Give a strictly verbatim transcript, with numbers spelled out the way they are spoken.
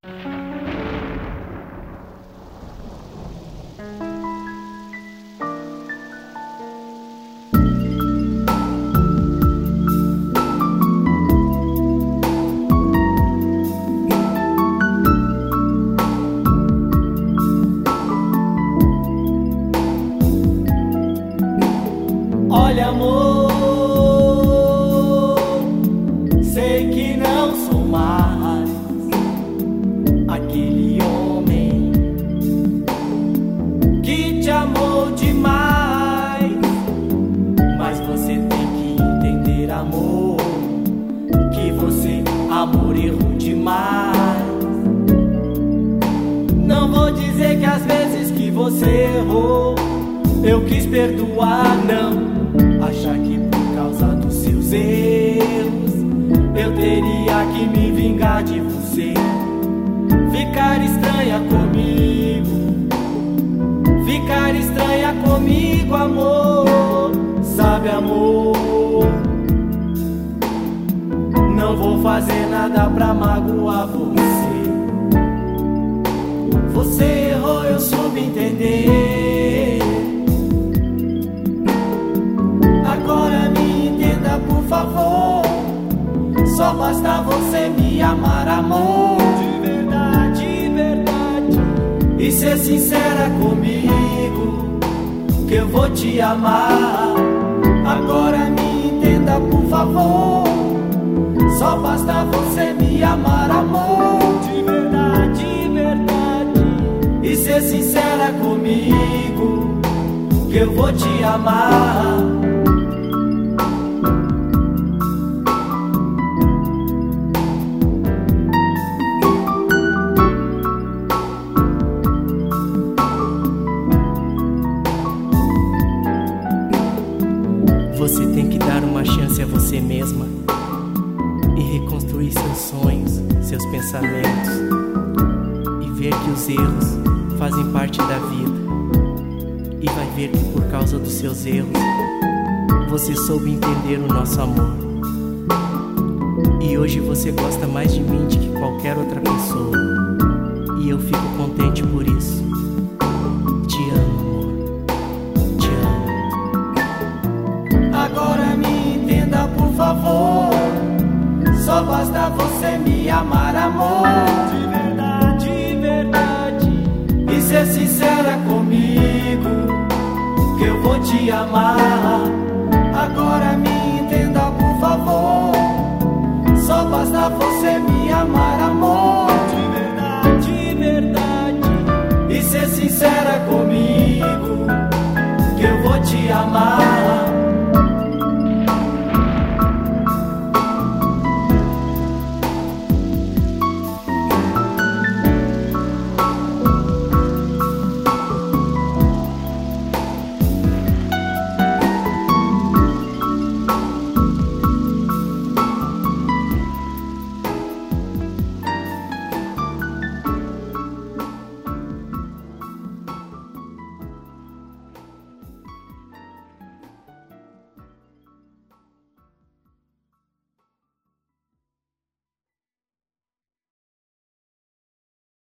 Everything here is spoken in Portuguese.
Olha, amor, sei que não sou mais aquele homem que te amou demais, mas você tem que entender, amor, que você, amor, errou demais. Não vou dizer que as vezes que você errou eu quis perdoar, não. Achar que por causa dos seus erros eu teria que me vingar de você. Ficar estranha comigo, ficar estranha comigo, amor. Sabe, amor, não vou fazer nada pra magoar você. Você errou, eu soube entender. Agora me entenda, por favor. Só basta você me amar, amor. De verdade, de verdade. E ser sincera comigo, que eu vou te amar. Agora me entenda, por favor. Só basta você me amar, amor. De verdade, de verdade. E ser sincera comigo, que eu vou te amar. Você tem que dar uma chance a você mesma e reconstruir seus sonhos, seus pensamentos, e ver que os erros fazem parte da vida. E vai ver que por causa dos seus erros você soube entender o nosso amor. E hoje você gosta mais de mim do que qualquer outra